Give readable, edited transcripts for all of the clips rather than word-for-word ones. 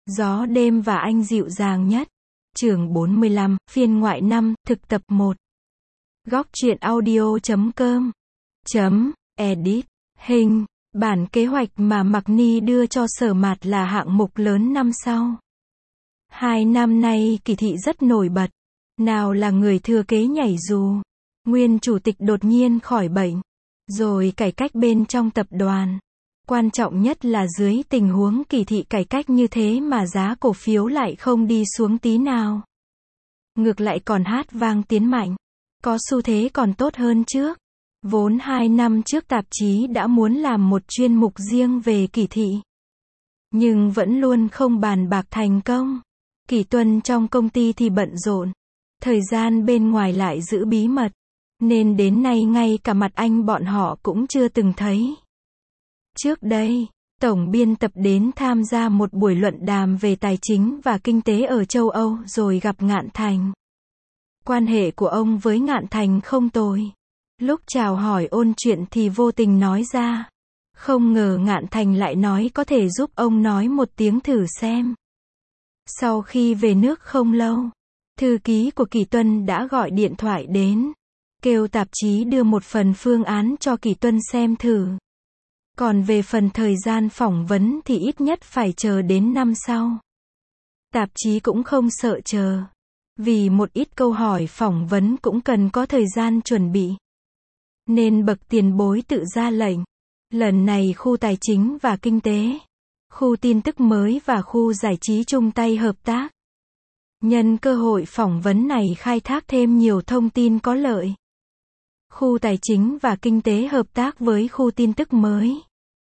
Gió đêm và anh dịu dàng nhất. Chương 45, phiên ngoại 5, thực tập 1. Góc truyện audio.com .edit. Hình. Bản kế hoạch mà Mạc Ni đưa cho Sở Mạt là hạng mục lớn năm sau. 2 năm nay Kỳ Thị rất nổi bật. Nào là người thừa kế nhảy dù, nguyên chủ tịch đột nhiên khỏi bệnh, rồi cải cách bên trong tập đoàn. Quan trọng nhất là dưới tình huống Kỳ Thị cải cách như thế mà giá cổ phiếu lại không đi xuống tí nào. Ngược lại còn hát vang tiến mạnh. Có xu thế còn tốt hơn trước. Vốn 2 năm trước tạp chí đã muốn làm một chuyên mục riêng về Kỳ Thị, nhưng vẫn luôn không bàn bạc thành công. Kỳ Tuân trong công ty thì bận rộn, thời gian bên ngoài lại giữ bí mật, nên đến nay ngay cả mặt anh bọn họ cũng chưa từng thấy. Trước đây, tổng biên tập đến tham gia một buổi luận đàm về tài chính và kinh tế ở châu Âu rồi gặp Ngạn Thành. Quan hệ của ông với Ngạn Thành không tồi. Lúc chào hỏi ôn chuyện thì vô tình nói ra. Không ngờ Ngạn Thành lại nói có thể giúp ông nói một tiếng thử xem. Sau khi về nước không lâu, thư ký của Kỳ Tuân đã gọi điện thoại đến, kêu tạp chí đưa một phần phương án cho Kỳ Tuân xem thử. Còn về phần thời gian phỏng vấn thì ít nhất phải chờ đến năm sau. Tạp chí cũng không sợ chờ, vì một ít câu hỏi phỏng vấn cũng cần có thời gian chuẩn bị. Nên bậc tiền bối tự ra lệnh. Lần này khu tài chính và kinh tế, khu tin tức mới và khu giải trí chung tay hợp tác. Nhân cơ hội phỏng vấn này khai thác thêm nhiều thông tin có lợi. Khu tài chính và kinh tế hợp tác với khu tin tức mới.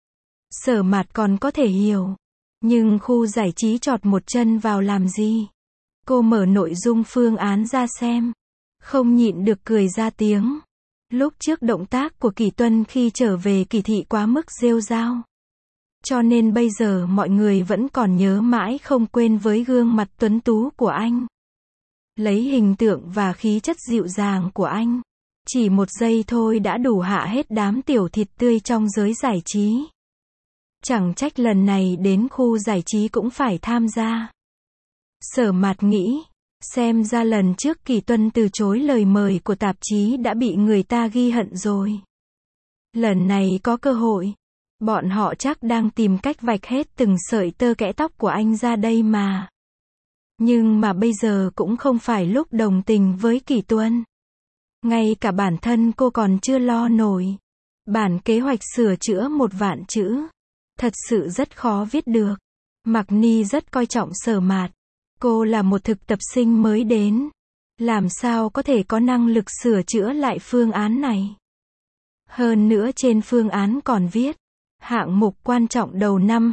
Sở Mạt còn có thể hiểu. Nhưng khu giải trí chọt một chân vào làm gì? Cô mở nội dung phương án ra xem. Không nhịn được cười ra tiếng. Lúc trước động tác của Kỳ Tuân khi trở về Kỳ Thị quá mức rêu rao. Cho nên bây giờ mọi người vẫn còn nhớ mãi không quên với gương mặt tuấn tú của anh. Lấy hình tượng và khí chất dịu dàng của anh. Chỉ một giây thôi đã đủ hạ hết đám tiểu thịt tươi trong giới giải trí. Chẳng trách lần này đến khu giải trí cũng phải tham gia. Sở Mạt nghĩ, xem ra lần trước Kỳ Tuân từ chối lời mời của tạp chí đã bị người ta ghi hận rồi. Lần này có cơ hội, bọn họ chắc đang tìm cách vạch hết từng sợi tơ kẽ tóc của anh ra đây mà. Nhưng mà bây giờ cũng không phải lúc đồng tình với Kỳ Tuân. Ngay cả bản thân cô còn chưa lo nổi. Bản kế hoạch sửa chữa 1 vạn chữ. Thật sự rất khó viết được. Mạc Ni rất coi trọng Sở Mạt. Cô là một thực tập sinh mới đến. Làm sao có thể có năng lực sửa chữa lại phương án này? Hơn nữa trên phương án còn viết hạng mục quan trọng đầu năm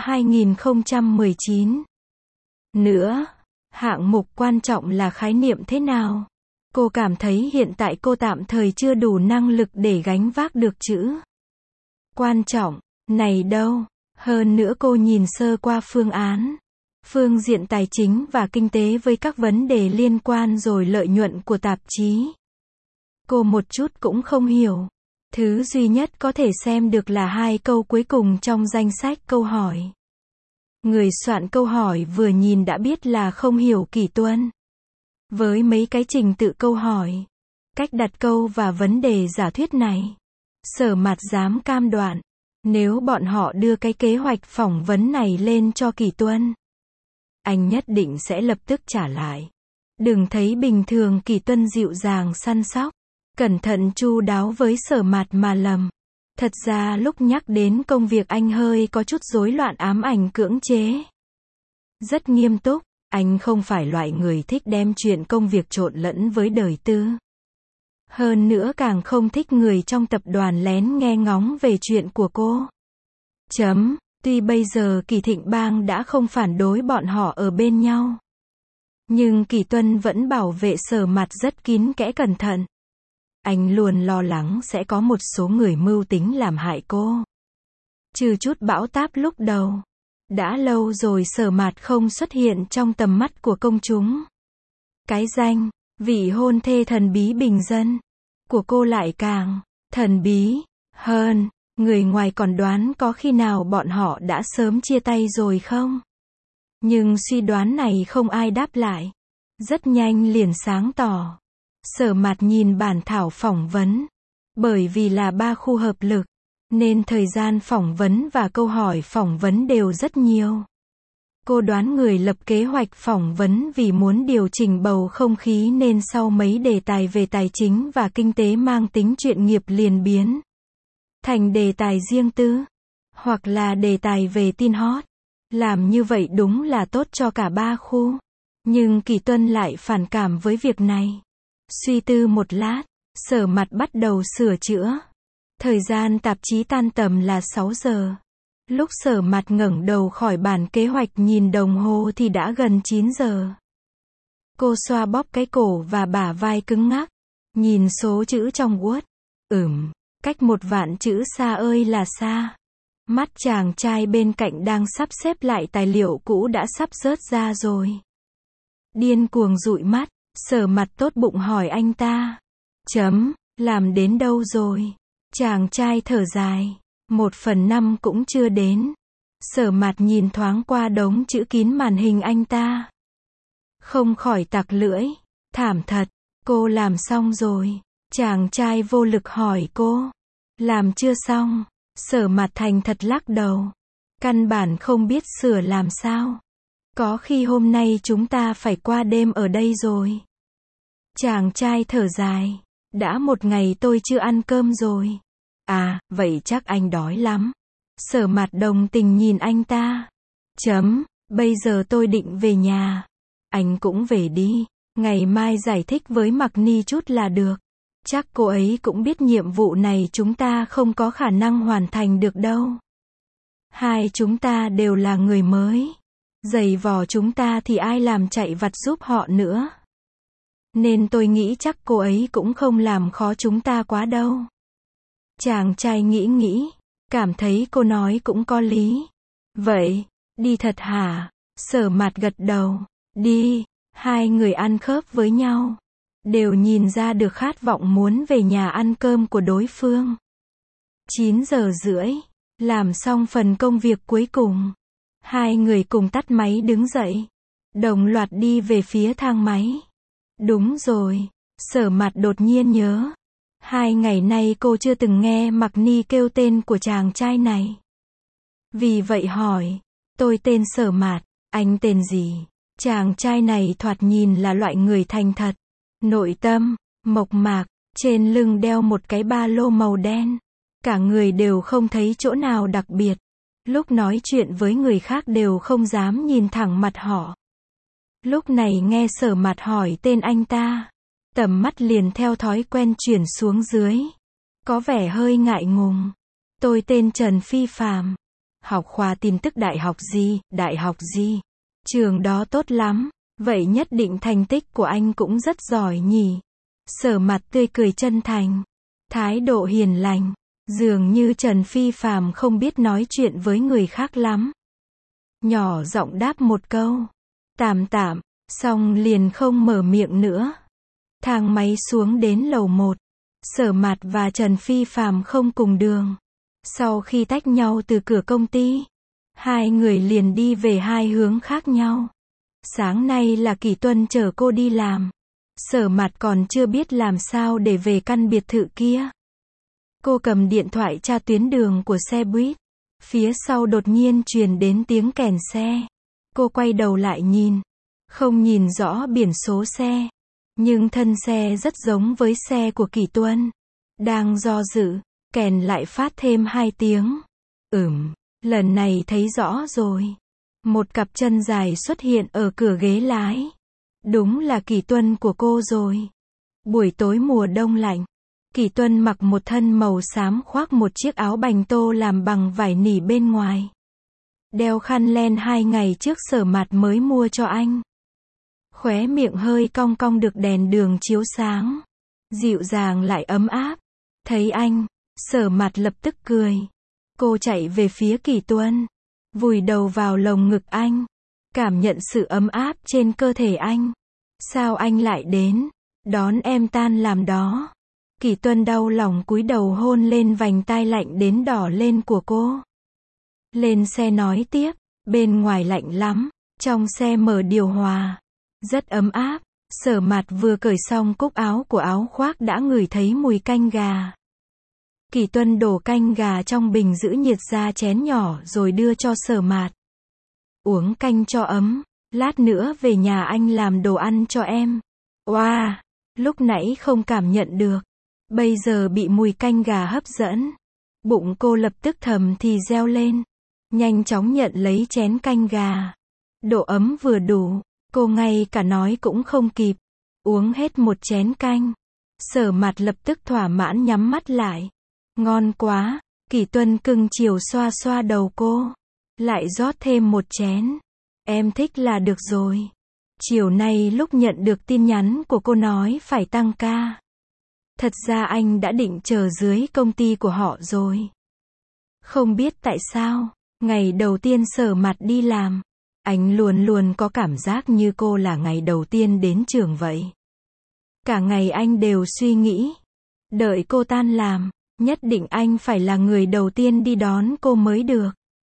2019. Nữa, hạng mục quan trọng là khái niệm thế nào? Cô cảm thấy hiện tại cô tạm thời chưa đủ năng lực để gánh vác được chữ quan trọng này đâu. Hơn nữa cô nhìn sơ qua phương án, phương diện tài chính và kinh tế với các vấn đề liên quan rồi lợi nhuận của tạp chí. Cô một chút cũng không hiểu. Thứ duy nhất có thể xem được là 2 câu cuối cùng trong danh sách câu hỏi. Người soạn câu hỏi vừa nhìn đã biết là không hiểu Kỳ Tuân. Với mấy cái trình tự câu hỏi, cách đặt câu và vấn đề giả thuyết này, Sở Mạt dám cam đoan, nếu bọn họ đưa cái kế hoạch phỏng vấn này lên cho Kỳ Tuân, anh nhất định sẽ lập tức trả lại. Đừng thấy bình thường Kỳ Tuân dịu dàng săn sóc, cẩn thận chu đáo với Sở Mạt mà lầm. Thật ra lúc nhắc đến công việc anh hơi có chút rối loạn ám ảnh cưỡng chế. Rất nghiêm túc, anh không phải loại người thích đem chuyện công việc trộn lẫn với đời tư. Hơn nữa càng không thích người trong tập đoàn lén nghe ngóng về chuyện của cô. Tuy bây giờ Kỳ Thịnh Bang đã không phản đối bọn họ ở bên nhau. Nhưng Kỳ Tuân vẫn bảo vệ Sở Mạt rất kín kẽ cẩn thận. Anh luôn lo lắng sẽ có một số người mưu tính làm hại cô. Trừ chút bão táp lúc đầu. Đã lâu rồi Sở Mạt không xuất hiện trong tầm mắt của công chúng. Cái danh, vị hôn thê thần bí bình dân của cô lại càng thần bí hơn. Người ngoài còn đoán có khi nào bọn họ đã sớm chia tay rồi không? Nhưng suy đoán này không ai đáp lại. Rất nhanh liền sáng tỏ. Sở Mạt nhìn bản thảo phỏng vấn. Bởi vì là 3 khu hợp lực, nên thời gian phỏng vấn và câu hỏi phỏng vấn đều rất nhiều. Cô đoán người lập kế hoạch phỏng vấn vì muốn điều chỉnh bầu không khí nên sau mấy đề tài về tài chính và kinh tế mang tính chuyên nghiệp liền biến thành đề tài riêng tư, hoặc là đề tài về tin hot. Làm như vậy đúng là tốt cho cả 3 khu. Nhưng Kỳ Tuân lại phản cảm với việc này. Suy tư một lát, Sở Mạt bắt đầu sửa chữa. Thời gian tạp chí tan tầm là 6 giờ. Lúc Sở Mạt ngẩng đầu khỏi bản kế hoạch nhìn đồng hồ thì đã gần 9 giờ. Cô xoa bóp cái cổ và bả vai cứng ngắc. Nhìn số chữ trong Word. Cách 1.000.000 chữ xa ơi là xa. Mắt chàng trai bên cạnh đang sắp xếp lại tài liệu cũ đã sắp rớt ra rồi. Điên cuồng dụi mắt, Sở Mạt tốt bụng hỏi anh ta. Làm đến đâu rồi? Chàng trai thở dài. 1/5 cũng chưa đến. Sở Mạt nhìn thoáng qua đống chữ kín màn hình anh ta. Không khỏi tặc lưỡi. Thảm thật, cô làm xong rồi. Chàng trai vô lực hỏi cô. Làm chưa xong. Sở Mạt thành thật lắc đầu. Căn bản không biết sửa làm sao. Có khi hôm nay chúng ta phải qua đêm ở đây rồi. Chàng trai thở dài. Đã một ngày tôi chưa ăn cơm rồi. À, vậy chắc anh đói lắm. Sở Mạt đồng tình nhìn anh ta. Bây giờ tôi định về nhà. Anh cũng về đi. Ngày mai giải thích với Mạc Ni chút là được. Chắc cô ấy cũng biết nhiệm vụ này chúng ta không có khả năng hoàn thành được đâu. Hai chúng ta đều là người mới. Giày vò chúng ta thì ai làm chạy vặt giúp họ nữa. Nên tôi nghĩ chắc cô ấy cũng không làm khó chúng ta quá đâu. Chàng trai nghĩ, cảm thấy cô nói cũng có lý. Vậy, đi thật hả? Sở Mạt gật đầu. Đi. Hai người ăn khớp với nhau. Đều nhìn ra được khát vọng muốn về nhà ăn cơm của đối phương. 9 giờ rưỡi. Làm xong phần công việc cuối cùng. Hai người cùng tắt máy đứng dậy. Đồng loạt đi về phía thang máy. Đúng rồi. Sở Mạt đột nhiên nhớ. 2 ngày nay cô chưa từng nghe Mạc Ni kêu tên của chàng trai này. Vì vậy hỏi. Tôi tên Sở Mạt. Anh tên gì? Chàng trai này thoạt nhìn là loại người thành thật. Nội tâm, mộc mạc, trên lưng đeo một cái ba lô màu đen. Cả người đều không thấy chỗ nào đặc biệt. Lúc nói chuyện với người khác đều không dám nhìn thẳng mặt họ. Lúc này nghe Sở Mạt hỏi tên anh ta. Tầm mắt liền theo thói quen chuyển xuống dưới. Có vẻ hơi ngại ngùng. Tôi tên Trần Phi Phàm. Học khoa tin tức đại học gì? Trường đó tốt lắm. Vậy nhất định thành tích của anh cũng rất giỏi nhỉ? Sở Mạt tươi cười chân thành. Thái độ hiền lành. Dường như Trần Phi Phàm không biết nói chuyện với người khác lắm. Nhỏ giọng đáp một câu. Tạm, xong liền không mở miệng nữa. Thang máy xuống đến lầu 1. Sở Mạt và Trần Phi Phàm không cùng đường. Sau khi tách nhau từ cửa công ty, hai người liền đi về hai hướng khác nhau. Sáng nay là Kỳ Tuân chở cô đi làm. Sở Mạt còn chưa biết làm sao để về căn biệt thự kia. Cô cầm điện thoại tra tuyến đường của xe buýt. Phía sau đột nhiên truyền đến tiếng kèn xe. Cô quay đầu lại nhìn. Không nhìn rõ biển số xe. Nhưng thân xe rất giống với xe của Kỳ Tuân. Đang do dự, kèn lại phát thêm 2 tiếng. Lần này thấy rõ rồi. Một cặp chân dài xuất hiện ở cửa ghế lái. Đúng là Kỳ Tuân của cô rồi. Buổi tối mùa đông lạnh. Kỳ Tuân mặc một thân màu xám khoác một chiếc áo bành tô làm bằng vải nỉ bên ngoài. Đeo khăn len 2 ngày trước Sở Mạt mới mua cho anh. Khóe miệng hơi cong cong được đèn đường chiếu sáng. Dịu dàng lại ấm áp. Thấy anh, Sở Mạt lập tức cười. Cô chạy về phía Kỳ Tuân. Vùi đầu vào lồng ngực anh. Cảm nhận sự ấm áp trên cơ thể anh. Sao anh lại đến? Đón em tan làm đó. Kỳ Tuân đau lòng cúi đầu hôn lên vành tai lạnh đến đỏ lên của cô. Lên xe nói tiếp. Bên ngoài lạnh lắm. Trong xe mở điều hòa, rất ấm áp. Sở Mạt vừa cởi xong cúc áo của áo khoác đã ngửi thấy mùi canh gà. Kỷ Tuân đổ canh gà trong bình giữ nhiệt ra chén nhỏ rồi đưa cho Sở Mạt. Uống canh cho ấm, lát nữa về nhà anh làm đồ ăn cho em. Wow, lúc nãy không cảm nhận được, bây giờ bị mùi canh gà hấp dẫn. Bụng cô lập tức thầm thì reo lên, nhanh chóng nhận lấy chén canh gà. Độ ấm vừa đủ, cô ngay cả nói cũng không kịp, uống hết một chén canh. Sở Mạt lập tức thỏa mãn nhắm mắt lại. Ngon quá, Kỷ Tuân cưng chiều xoa xoa đầu cô, lại rót thêm một chén. Em thích là được rồi. Chiều nay lúc nhận được tin nhắn của cô nói phải tăng ca. Thật ra anh đã định chờ dưới công ty của họ rồi. Không biết tại sao, ngày đầu tiên Sở Mạt đi làm, anh luôn luôn có cảm giác như cô là ngày đầu tiên đến trường vậy. Cả ngày anh đều suy nghĩ, đợi cô tan làm, nhất định anh phải là người đầu tiên đi đón cô mới được.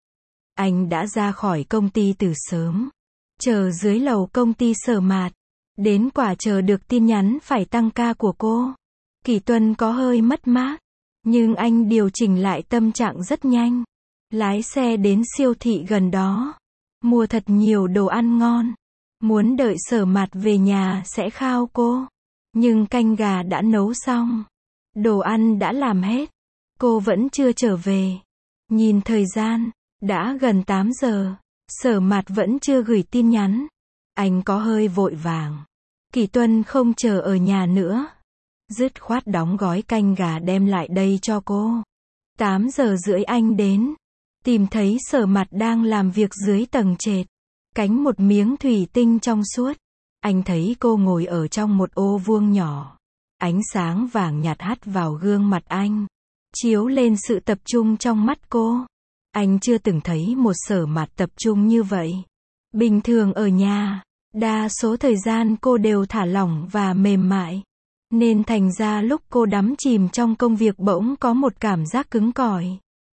Anh đã ra khỏi công ty từ sớm, chờ dưới lầu công ty Sở Mạt, đến quả chờ được tin nhắn phải tăng ca của cô. Kỷ Tuân có hơi mất mát, nhưng anh điều chỉnh lại tâm trạng rất nhanh. Lái xe đến siêu thị gần đó, mua thật nhiều đồ ăn ngon. Muốn đợi Sở Mạt về nhà sẽ khao cô. Nhưng canh gà đã nấu xong, đồ ăn đã làm hết, cô vẫn chưa trở về. Nhìn thời gian, đã gần 8 giờ, Sở Mạt vẫn chưa gửi tin nhắn. Anh có hơi vội vàng. Kỷ Tuân không chờ ở nhà nữa, dứt khoát đóng gói canh gà đem lại đây cho cô. 8 giờ rưỡi anh đến, tìm thấy Sở Mạt đang làm việc dưới tầng trệt, cánh một miếng thủy tinh trong suốt. Anh thấy cô ngồi ở trong một ô vuông nhỏ, ánh sáng vàng nhạt hắt vào gương mặt anh, chiếu lên sự tập trung trong mắt cô. Anh chưa từng thấy một Sở Mạt tập trung như vậy. Bình thường ở nhà, đa số thời gian cô đều thả lỏng và mềm mại, nên thành ra lúc cô đắm chìm trong công việc bỗng có một cảm giác cứng cỏi.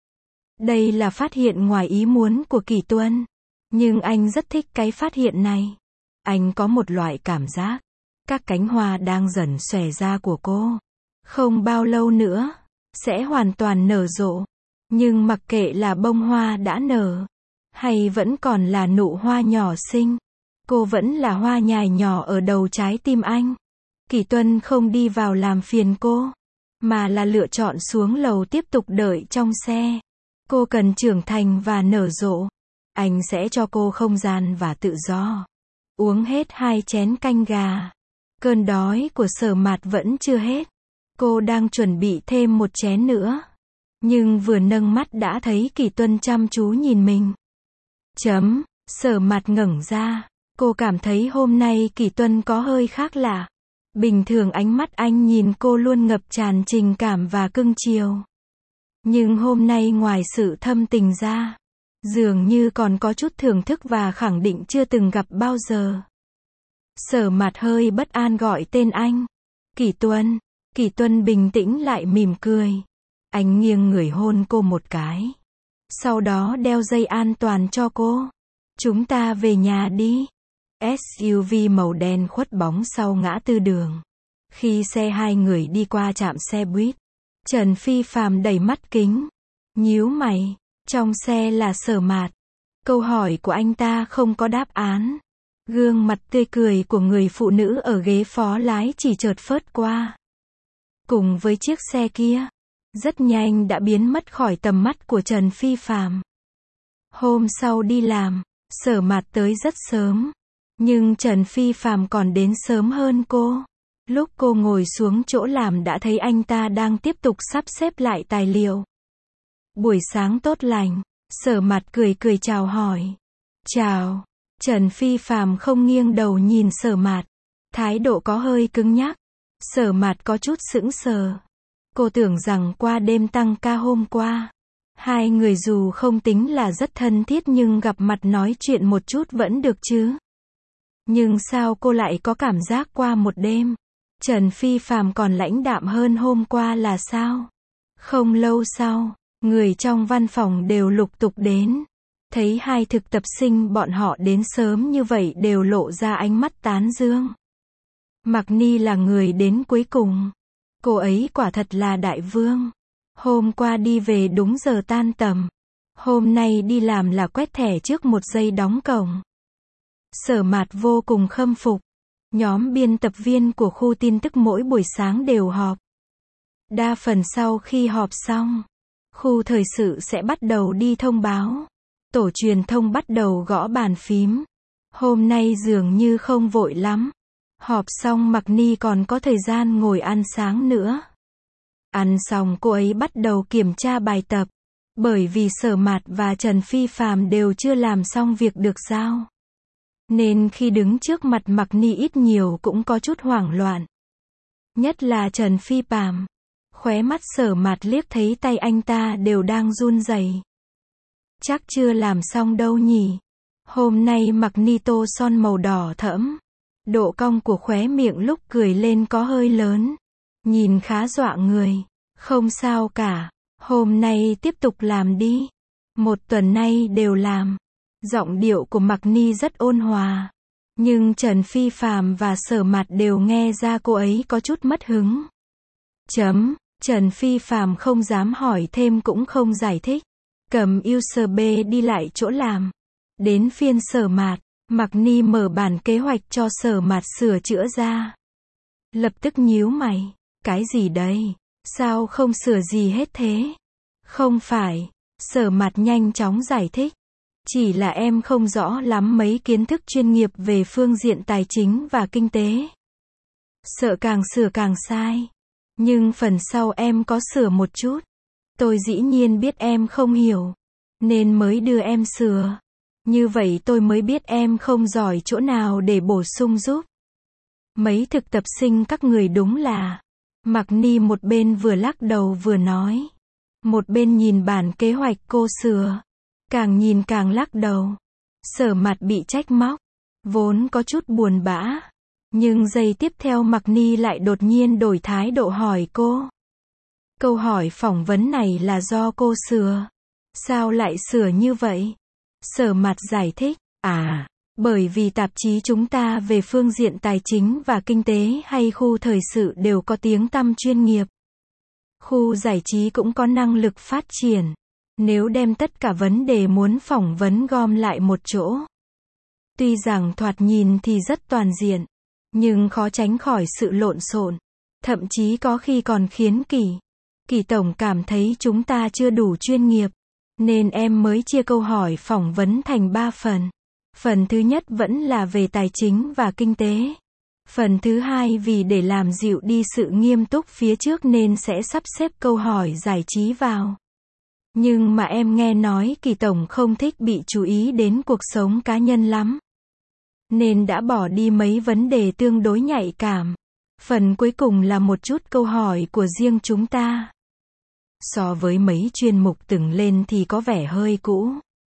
Đây là phát hiện ngoài ý muốn của Kỷ Tuân, nhưng anh rất thích cái phát hiện này. Anh có một loại cảm giác, các cánh hoa đang dần xòe ra của cô, không bao lâu nữa, sẽ hoàn toàn nở rộ. Nhưng mặc kệ là bông hoa đã nở, hay vẫn còn là nụ hoa nhỏ xinh, cô vẫn là hoa nhài nhỏ ở đầu trái tim anh. Kỷ Tuân không đi vào làm phiền cô, mà là lựa chọn xuống lầu tiếp tục đợi trong xe. Cô cần trưởng thành và nở rộ. Anh sẽ cho cô không gian và tự do. Uống hết 2 chén canh gà. Cơn đói của Sở Mạt vẫn chưa hết. Cô đang chuẩn bị thêm một chén nữa. Nhưng vừa nâng mắt đã thấy Kỷ Tuân chăm chú nhìn mình. Sở Mạt ngẩng ra. Cô cảm thấy hôm nay Kỷ Tuân có hơi khác lạ. Bình thường ánh mắt anh nhìn cô luôn ngập tràn tình cảm và cưng chiều. Nhưng hôm nay ngoài sự thâm tình ra, dường như còn có chút thưởng thức và khẳng định chưa từng gặp bao giờ. Sở Mạt hơi bất an gọi tên anh. Kỷ Tuân. Kỷ Tuân bình tĩnh lại mỉm cười. Anh nghiêng người hôn cô một cái. Sau đó đeo dây an toàn cho cô. Chúng ta về nhà đi. SUV màu đen khuất bóng sau ngã tư đường. Khi xe hai người đi qua trạm xe buýt, Trần Phi Phàm đẩy mắt kính, nhíu mày. Trong xe là Sở Mạt. Câu hỏi của anh ta không có đáp án. Gương mặt tươi cười của người phụ nữ ở ghế phó lái chỉ chợt phớt qua. Cùng với chiếc xe kia, rất nhanh đã biến mất khỏi tầm mắt của Trần Phi Phàm. Hôm sau đi làm, Sở Mạt tới rất sớm. Nhưng Trần Phi Phàm còn đến sớm hơn cô. Lúc cô ngồi xuống chỗ làm đã thấy anh ta đang tiếp tục sắp xếp lại tài liệu. Buổi sáng tốt lành. Sở Mạt cười cười chào hỏi. Chào. Trần Phi Phàm không nghiêng đầu nhìn Sở Mạt. Thái độ có hơi cứng nhắc. Sở Mạt có chút sững sờ. Cô tưởng rằng qua đêm tăng ca hôm qua, hai người dù không tính là rất thân thiết nhưng gặp mặt nói chuyện một chút vẫn được chứ. Nhưng sao cô lại có cảm giác qua một đêm, Trần Phi Phàm còn lãnh đạm hơn hôm qua là sao? Không lâu sau, người trong văn phòng đều lục tục đến. Thấy hai thực tập sinh bọn họ đến sớm như vậy đều lộ ra ánh mắt tán dương. Mạc Ni là người đến cuối cùng. Cô ấy quả thật là đại vương. Hôm qua đi về đúng giờ tan tầm. Hôm nay đi làm là quét thẻ trước 1 giây đóng cổng. Sở Mạt vô cùng khâm phục. Nhóm biên tập viên của khu tin tức mỗi buổi sáng đều họp. Đa phần sau khi họp xong, khu thời sự sẽ bắt đầu đi thông báo. Tổ truyền thông bắt đầu gõ bàn phím. Hôm nay dường như không vội lắm. Họp xong Mạc Ni còn có thời gian ngồi ăn sáng nữa. Ăn xong cô ấy bắt đầu kiểm tra bài tập. Bởi vì Sở Mạt và Trần Phi Phàm đều chưa làm xong việc được giao. Nên khi đứng trước mặt Mạc Ni ít nhiều cũng có chút hoảng loạn. Nhất là Trần Phi Phàm. Khóe mắt Sở Mạt liếc thấy tay anh ta đều đang run rẩy. Chắc chưa làm xong đâu nhỉ. Hôm nay Mạc Ni tô son màu đỏ thẫm. Độ cong của khóe miệng lúc cười lên có hơi lớn. Nhìn khá dọa người. Không sao cả. Hôm nay tiếp tục làm đi. 1 tuần nay đều làm. Giọng điệu của Mạc Ni rất ôn hòa. Nhưng Trần Phi Phàm và Sở Mạt đều nghe ra cô ấy có chút mất hứng. Trần Phi Phàm không dám hỏi thêm cũng không giải thích. Cầm USB đi lại chỗ làm. Đến phiên Sở Mạt, Mạc Ni mở bản kế hoạch cho Sở Mạt sửa chữa ra. Lập tức nhíu mày. Cái gì đây? Sao không sửa gì hết thế? Không phải. Sở Mạt nhanh chóng giải thích. Chỉ là em không rõ lắm mấy kiến thức chuyên nghiệp về phương diện tài chính và kinh tế. Sợ càng sửa càng sai. Nhưng phần sau em có sửa một chút. Tôi dĩ nhiên biết em không hiểu. Nên mới đưa em sửa. Như vậy tôi mới biết em không giỏi chỗ nào để bổ sung giúp. Mấy thực tập sinh các người đúng là. Mạc Ni một bên vừa lắc đầu vừa nói. Một bên nhìn bản kế hoạch cô sửa. Càng nhìn càng lắc đầu. Sở Mạt bị trách móc. Vốn có chút buồn bã. Nhưng giây tiếp theo Mạc Ni lại đột nhiên đổi thái độ hỏi cô. Câu hỏi phỏng vấn này là do cô sửa. Sao lại sửa như vậy? Sở Mạt giải thích. Bởi vì tạp chí chúng ta về phương diện tài chính và kinh tế hay khu thời sự đều có tiếng tăm chuyên nghiệp. Khu giải trí cũng có năng lực phát triển. Nếu đem tất cả vấn đề muốn phỏng vấn gom lại một chỗ. Tuy rằng thoạt nhìn thì rất toàn diện. Nhưng khó tránh khỏi sự lộn xộn. Thậm chí có khi còn khiến Kỳ tổng cảm thấy chúng ta chưa đủ chuyên nghiệp. Nên em mới chia câu hỏi phỏng vấn thành 3 phần. Phần thứ nhất vẫn là về tài chính và kinh tế. Phần thứ hai vì để làm dịu đi sự nghiêm túc phía trước nên sẽ sắp xếp câu hỏi giải trí vào. Nhưng mà em nghe nói Kỳ tổng không thích bị chú ý đến cuộc sống cá nhân lắm. Nên đã bỏ đi mấy vấn đề tương đối nhạy cảm. Phần cuối cùng là một chút câu hỏi của riêng chúng ta. So với mấy chuyên mục từng lên thì có vẻ hơi cũ.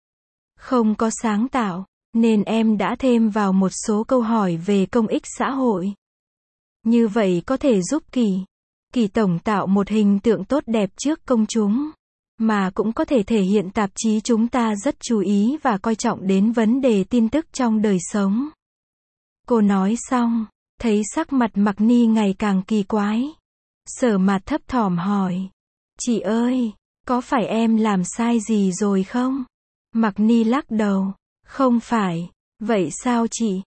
Không có sáng tạo. Nên em đã thêm vào một số câu hỏi về công ích xã hội. Như vậy có thể giúp Kỳ tổng tạo một hình tượng tốt đẹp trước công chúng. Mà cũng có thể thể hiện tạp chí chúng ta rất chú ý và coi trọng đến vấn đề tin tức trong đời sống. Cô nói xong, thấy sắc mặt Mạc Ni ngày càng kỳ quái. Sở Mạt thấp thỏm hỏi. Chị ơi, có phải em làm sai gì rồi không? Mạc Ni lắc đầu. Không phải. Vậy sao chị?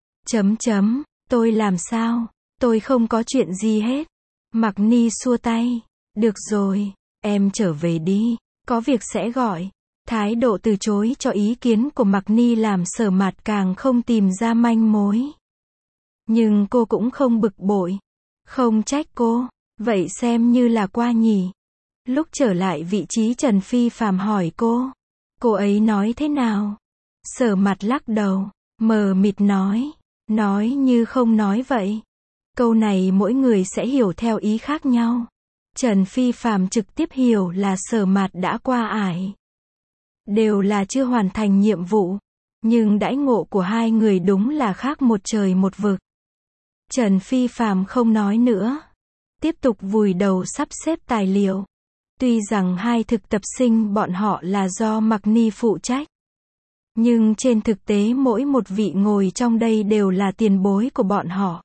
Tôi làm sao? Tôi không có chuyện gì hết. Mạc Ni xua tay. Được rồi, em trở về đi. Có việc sẽ gọi. Thái độ từ chối cho ý kiến của Mạc Ni làm Sở Mạt càng không tìm ra manh mối. Nhưng cô cũng không bực bội. Không trách cô. Vậy xem như là qua nhỉ. Lúc trở lại vị trí Trần Phi Phàm hỏi cô ấy nói thế nào? Sở Mạt lắc đầu, mờ mịt nói như không nói vậy. Câu này mỗi người sẽ hiểu theo ý khác nhau. Trần Phi Phàm trực tiếp hiểu là Sở Mạt đã qua ải. Đều là chưa hoàn thành nhiệm vụ. Nhưng đãi ngộ của hai người đúng là khác một trời một vực. Trần Phi Phàm không nói nữa. Tiếp tục vùi đầu sắp xếp tài liệu. Tuy rằng hai thực tập sinh bọn họ là do Mạc Ni phụ trách. Nhưng trên thực tế mỗi một vị ngồi trong đây đều là tiền bối của bọn họ.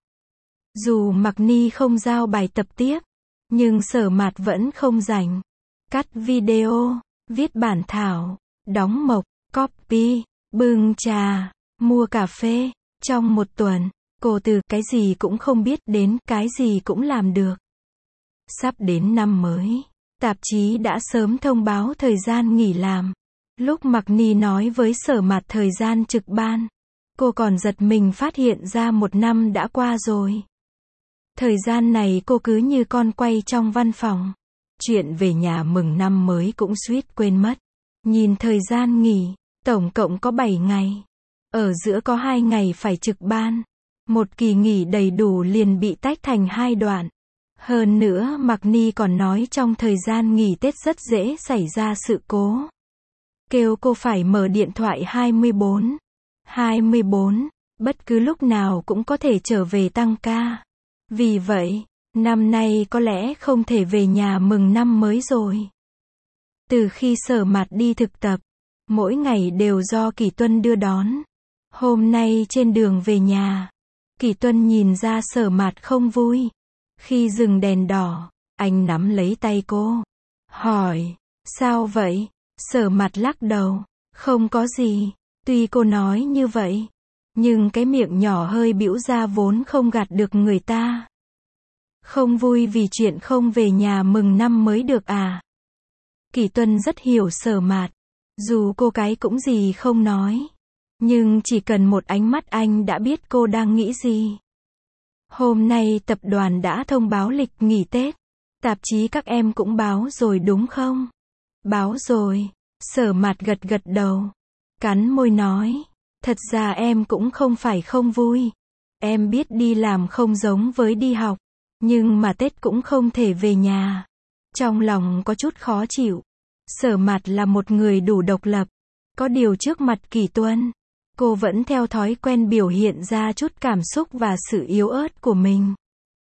Dù Mạc Ni không giao bài tập tiếp, nhưng Sở Mạt vẫn không rảnh. Cắt video, viết bản thảo, đóng mộc, copy, bưng trà, mua cà phê. Trong một tuần, cô từ cái gì cũng không biết đến cái gì cũng làm được. Sắp đến năm mới, tạp chí đã sớm thông báo thời gian nghỉ làm. Lúc Mạc Ni nói với Sở Mạt thời gian trực ban, cô còn giật mình phát hiện ra một năm đã qua rồi. Thời gian này cô cứ như con quay trong văn phòng. Chuyện về nhà mừng năm mới cũng suýt quên mất. Nhìn thời gian nghỉ, tổng cộng có 7 ngày. Ở giữa có 2 ngày phải trực ban. Một kỳ nghỉ đầy đủ liền bị tách thành 2 đoạn. Hơn nữa Mạc Ni còn nói trong thời gian nghỉ Tết rất dễ xảy ra sự cố. Kêu cô phải mở điện thoại 24. 24, bất cứ lúc nào cũng có thể trở về tăng ca. Vì vậy, năm nay có lẽ không thể về nhà mừng năm mới rồi. Từ khi Sở Mạt đi thực tập, mỗi ngày đều do Kỷ Tuân đưa đón. Hôm nay trên đường về nhà, Kỷ Tuân nhìn ra Sở Mạt không vui. Khi dừng đèn đỏ, anh nắm lấy tay cô, hỏi, sao vậy? Sở Mạt lắc đầu, không có gì. Tuy cô nói như vậy, nhưng cái miệng nhỏ hơi bĩu ra vốn không gạt được người ta. Không vui vì chuyện không về nhà mừng năm mới được à? Kỷ Tuân rất hiểu Sở Mạt. Dù cô cái cũng gì không nói. Nhưng chỉ cần một ánh mắt anh đã biết cô đang nghĩ gì. Hôm nay tập đoàn đã thông báo lịch nghỉ Tết. Tạp chí các em cũng báo rồi đúng không? Báo rồi. Sở Mạt gật gật đầu. Cắn môi nói. Thật ra em cũng không phải không vui. Em biết đi làm không giống với đi học. Nhưng mà Tết cũng không thể về nhà. Trong lòng có chút khó chịu. Sở Mạt là một người đủ độc lập. Có điều trước mặt Kỷ Tuân, cô vẫn theo thói quen biểu hiện ra chút cảm xúc và sự yếu ớt của mình.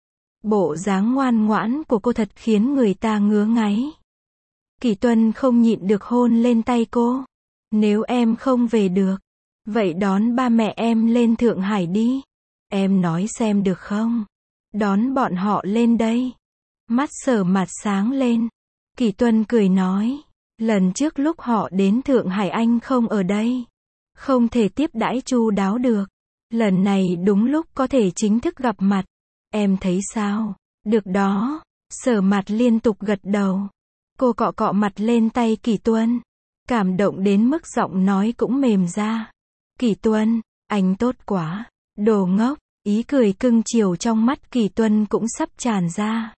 Bộ dáng ngoan ngoãn của cô thật khiến người ta ngứa ngáy. Kỷ Tuân không nhịn được hôn lên tay cô. Nếu em không về được, vậy đón ba mẹ em lên Thượng Hải đi. Em nói xem được không? Đón bọn họ lên đây. Mắt Sở Mạt sáng lên. Kỷ Tuân cười nói. Lần trước lúc họ đến Thượng Hải anh không ở đây. Không thể tiếp đãi chu đáo được. Lần này đúng lúc có thể chính thức gặp mặt. Em thấy sao? Được đó. Sở Mạt liên tục gật đầu. Cô cọ cọ mặt lên tay Kỷ Tuân. Cảm động đến mức giọng nói cũng mềm ra. Kỷ Tuân, anh tốt quá. Đồ ngốc. Ý cười cưng chiều trong mắt Kỷ Tuân cũng sắp tràn ra.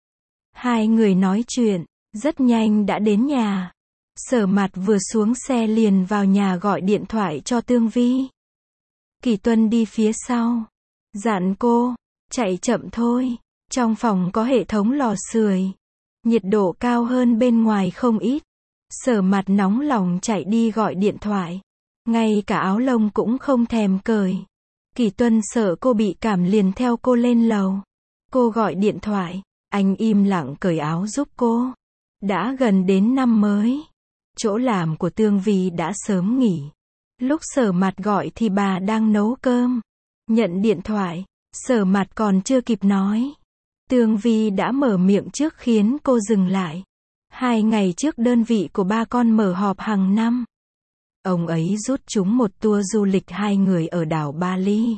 Hai người nói chuyện, rất nhanh đã đến nhà. Sở Mạt vừa xuống xe liền vào nhà gọi điện thoại cho Tương Vi. Kỷ Tuân đi phía sau. Dặn cô, chạy chậm thôi. Trong phòng có hệ thống lò sưởi. Nhiệt độ cao hơn bên ngoài không ít. Sở Mạt nóng lòng chạy đi gọi điện thoại. Ngay cả áo lông cũng không thèm cởi. Kỷ Tuân sợ cô bị cảm liền theo cô lên lầu. Cô gọi điện thoại, anh im lặng cởi áo giúp cô. Đã gần đến năm mới. Chỗ làm của Tương Vi đã sớm nghỉ. Lúc Sở Mạt gọi thì bà đang nấu cơm. Nhận điện thoại, Sở Mạt còn chưa kịp nói. Tương Vi đã mở miệng trước khiến cô dừng lại. 2 ngày trước đơn vị của ba con mở họp hàng năm. Ông ấy rút chúng một tour du lịch 2 người ở đảo Bali.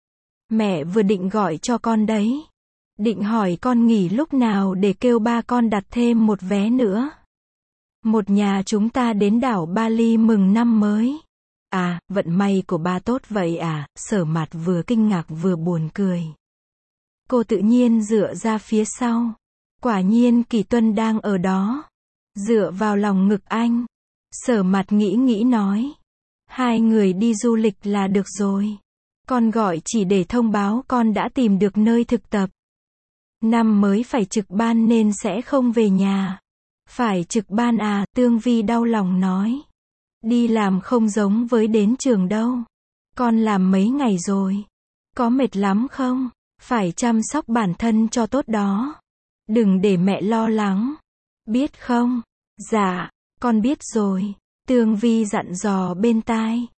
Mẹ vừa định gọi cho con đấy. Định hỏi con nghỉ lúc nào để kêu ba con đặt thêm một vé nữa. Một nhà chúng ta đến đảo Bali mừng năm mới. À, vận may của ba tốt vậy à? Sở Mạt vừa kinh ngạc vừa buồn cười. Cô tự nhiên dựa ra phía sau. Quả nhiên Kỷ Tuân đang ở đó. Dựa vào lòng ngực anh. Sở Mạt nghĩ nói. 2 người đi du lịch là được rồi. Con gọi chỉ để thông báo con đã tìm được nơi thực tập. Năm mới phải trực ban nên sẽ không về nhà. Phải trực ban à? Tương Vi đau lòng nói. Đi làm không giống với đến trường đâu. Con làm mấy ngày rồi. Có mệt lắm không? Phải chăm sóc bản thân cho tốt đó. Đừng để mẹ lo lắng. Biết không? Dạ, con biết rồi. Tương Vi dặn dò bên tai.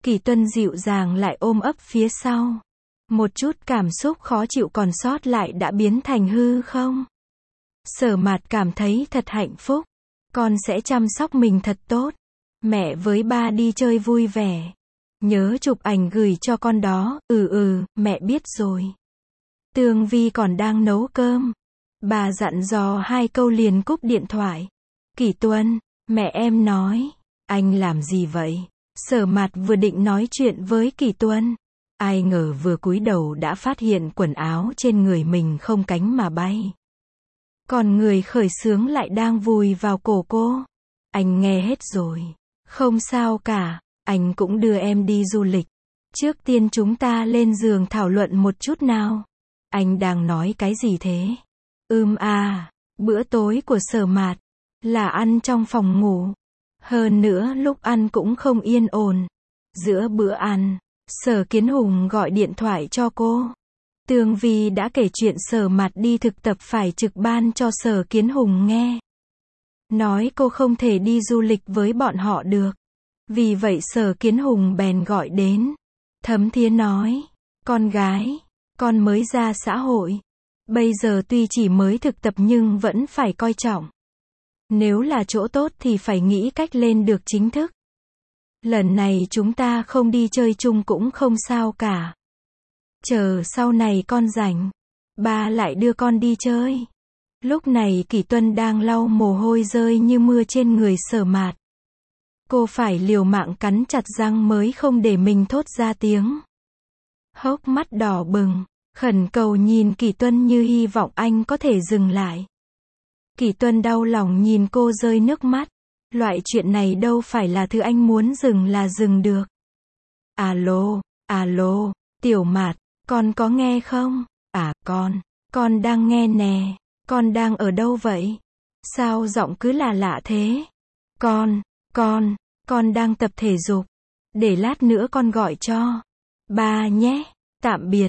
Kỳ Tuân dịu dàng lại ôm ấp phía sau. Một chút cảm xúc khó chịu còn sót lại đã biến thành hư không. Sở Mạt cảm thấy thật hạnh phúc. Con sẽ chăm sóc mình thật tốt. Mẹ với ba đi chơi vui vẻ. Nhớ chụp ảnh gửi cho con đó. Mẹ biết rồi. Tường Vi còn đang nấu cơm. Bà dặn dò 2 câu liền cúp điện thoại. Kỳ Tuân, mẹ em nói. Anh làm gì vậy? Sở Mạt vừa định nói chuyện với Kỳ Tuân. Ai ngờ vừa cúi đầu đã phát hiện quần áo trên người mình không cánh mà bay. Còn người khởi xướng lại đang vùi vào cổ cô. Anh nghe hết rồi. Không sao cả, anh cũng đưa em đi du lịch. Trước tiên chúng ta lên giường thảo luận một chút nào. Anh đang nói cái gì thế? Bữa tối của Sở Mạt là ăn trong phòng ngủ. Hơn nữa lúc ăn cũng không yên ổn. Giữa bữa ăn, Sở Kiến Hùng gọi điện thoại cho cô. Tường Vi đã kể chuyện Sở Mạt đi thực tập phải trực ban cho Sở Kiến Hùng nghe. Nói cô không thể đi du lịch với bọn họ được. Vì vậy Sở Kiến Hùng bèn gọi đến. Thấm Thía nói, con gái, con mới ra xã hội. Bây giờ tuy chỉ mới thực tập nhưng vẫn phải coi trọng. Nếu là chỗ tốt thì phải nghĩ cách lên được chính thức. Lần này chúng ta không đi chơi chung cũng không sao cả. Chờ sau này con rảnh, ba lại đưa con đi chơi. Lúc này Kỳ Tuân đang lau mồ hôi rơi như mưa trên người Sở Mạt. Cô phải liều mạng cắn chặt răng mới không để mình thốt ra tiếng. Hốc mắt đỏ bừng, khẩn cầu nhìn Kỳ Tuân như hy vọng anh có thể dừng lại. Kỳ Tuân đau lòng nhìn cô rơi nước mắt. Loại chuyện này đâu phải là thứ anh muốn dừng là dừng được. Alo, Tiểu Mạt, con có nghe không? Con đang nghe nè. Con đang ở đâu vậy? Sao giọng cứ là lạ thế? Con đang tập thể dục. Để lát nữa con gọi cho ba nhé. Tạm biệt.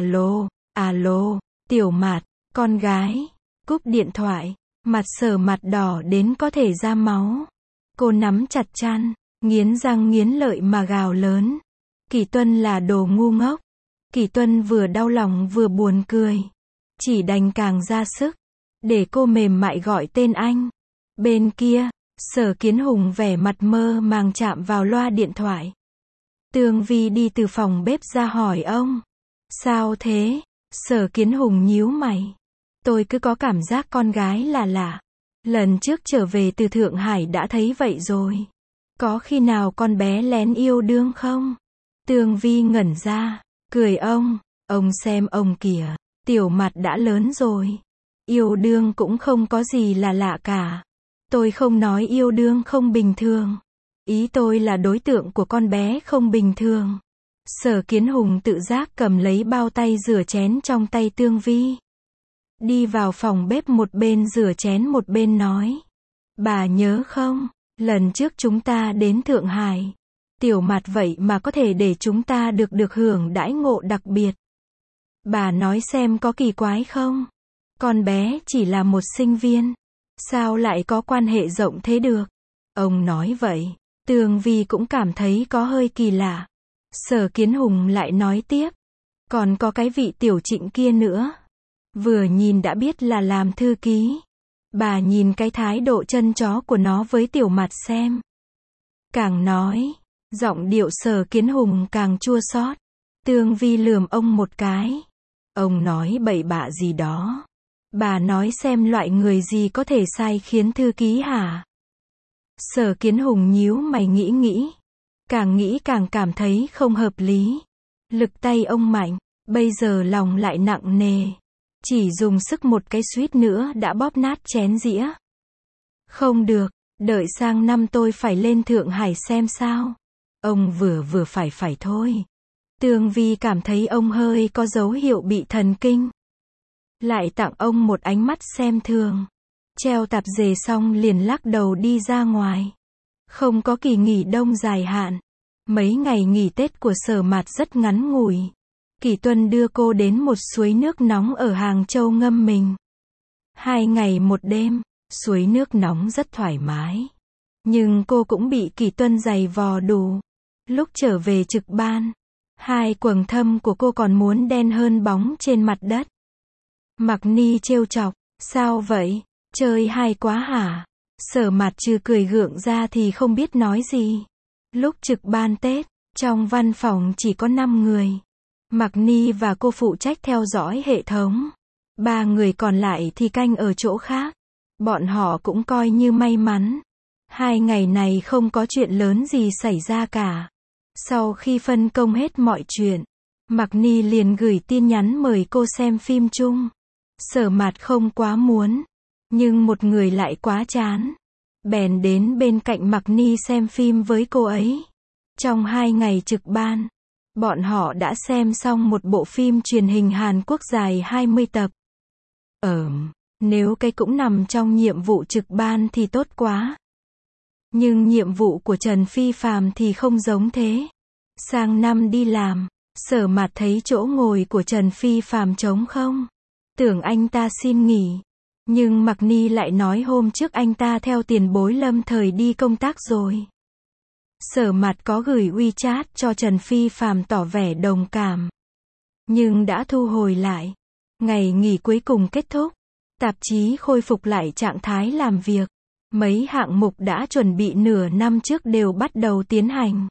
Alo, Tiểu Mạt, con gái. Cúp điện thoại. Mặt Sở Mạt đỏ đến có thể ra máu. Cô nắm chặt chăn, nghiến răng nghiến lợi mà gào lớn. Kỳ Tuân là đồ ngu ngốc. Kỳ Tuân vừa đau lòng vừa buồn cười. Chỉ đành càng ra sức. Để cô mềm mại gọi tên anh. Bên kia, Sở Kiến Hùng vẻ mặt mơ màng chạm vào loa điện thoại. Tường Vi đi từ phòng bếp ra hỏi ông. Sao thế? Sở Kiến Hùng nhíu mày. Tôi cứ có cảm giác con gái là lạ. Lần trước trở về từ Thượng Hải đã thấy vậy rồi. Có khi nào con bé lén yêu đương không? Tường Vi ngẩn ra, cười ông xem ông kìa, Tiểu Mạt đã lớn rồi. Yêu đương cũng không có gì là lạ cả. Tôi không nói yêu đương không bình thường. Ý tôi là đối tượng của con bé không bình thường. Sở Kiến Hùng tự giác cầm lấy bao tay rửa chén trong tay Tường Vi. Đi vào phòng bếp một bên rửa chén một bên nói. Bà nhớ không, lần trước chúng ta đến Thượng Hải. Tiểu Mạt vậy mà có thể để chúng ta được hưởng đãi ngộ đặc biệt. Bà nói xem có kỳ quái không? Con bé chỉ là một sinh viên. Sao lại có quan hệ rộng thế được? Ông nói vậy. Tường Vi cũng cảm thấy có hơi kỳ lạ. Sở Kiến Hùng lại nói tiếp. Còn có cái vị Tiểu Trịnh kia nữa. Vừa nhìn đã biết là làm thư ký. Bà nhìn cái thái độ chân chó của nó với Tiểu Mạt xem. Càng nói, giọng điệu Sở Kiến Hùng càng chua xót. Tường Vi lườm ông một cái. Ông nói bậy bạ gì đó. Bà nói xem loại người gì có thể sai khiến thư ký hả? Sở Kiến Hùng nhíu mày nghĩ. Càng nghĩ càng cảm thấy không hợp lý. Lực tay ông mạnh, bây giờ lòng lại nặng nề. Chỉ dùng sức một cái suýt nữa đã bóp nát chén dĩa. Không được, đợi sang năm tôi phải lên Thượng Hải xem sao. Ông vừa phải thôi. Tường Vi cảm thấy ông hơi có dấu hiệu bị thần kinh. Lại tặng ông một ánh mắt xem thường. Treo tạp dề xong liền lắc đầu đi ra ngoài. Không có kỳ nghỉ đông dài hạn. Mấy ngày nghỉ Tết của Sở Mạt rất ngắn ngủi. Kỳ Tuân đưa cô đến một suối nước nóng ở Hàng Châu ngâm mình. 2 ngày 1 đêm, suối nước nóng rất thoải mái. Nhưng cô cũng bị Kỳ Tuân giày vò đủ. Lúc trở về trực ban, hai quầng thâm của cô còn muốn đen hơn bóng trên mặt đất. Mạc Ni trêu chọc, sao vậy, chơi hay quá hả? Sở Mạt trừ cười gượng ra thì không biết nói gì. Lúc trực ban Tết, trong văn phòng chỉ có 5 người. Mạc Ni và cô phụ trách theo dõi hệ thống. 3 người còn lại thì canh ở chỗ khác. Bọn họ cũng coi như may mắn. 2 ngày này không có chuyện lớn gì xảy ra cả. Sau khi phân công hết mọi chuyện, Mạc Ni liền gửi tin nhắn mời cô xem phim chung. Sở Mạt không quá muốn, nhưng một người lại quá chán. Bèn đến bên cạnh Mạc Ni xem phim với cô ấy. Trong 2 ngày trực ban, bọn họ đã xem xong một bộ phim truyền hình Hàn Quốc dài 20 tập. Nếu cái cũng nằm trong nhiệm vụ trực ban thì tốt quá. Nhưng nhiệm vụ của Trần Phi Phàm thì không giống thế. Sang năm đi làm, Sở Mạt thấy chỗ ngồi của Trần Phi Phàm trống không. Tưởng anh ta xin nghỉ. Nhưng Mạc Ni lại nói hôm trước anh ta theo tiền bối Lâm Thời đi công tác rồi. Sở Mạt có gửi WeChat cho Trần Phi Phàm tỏ vẻ đồng cảm. Nhưng đã thu hồi lại. Ngày nghỉ cuối cùng kết thúc. Tạp chí khôi phục lại trạng thái làm việc. Mấy hạng mục đã chuẩn bị nửa năm trước đều bắt đầu tiến hành.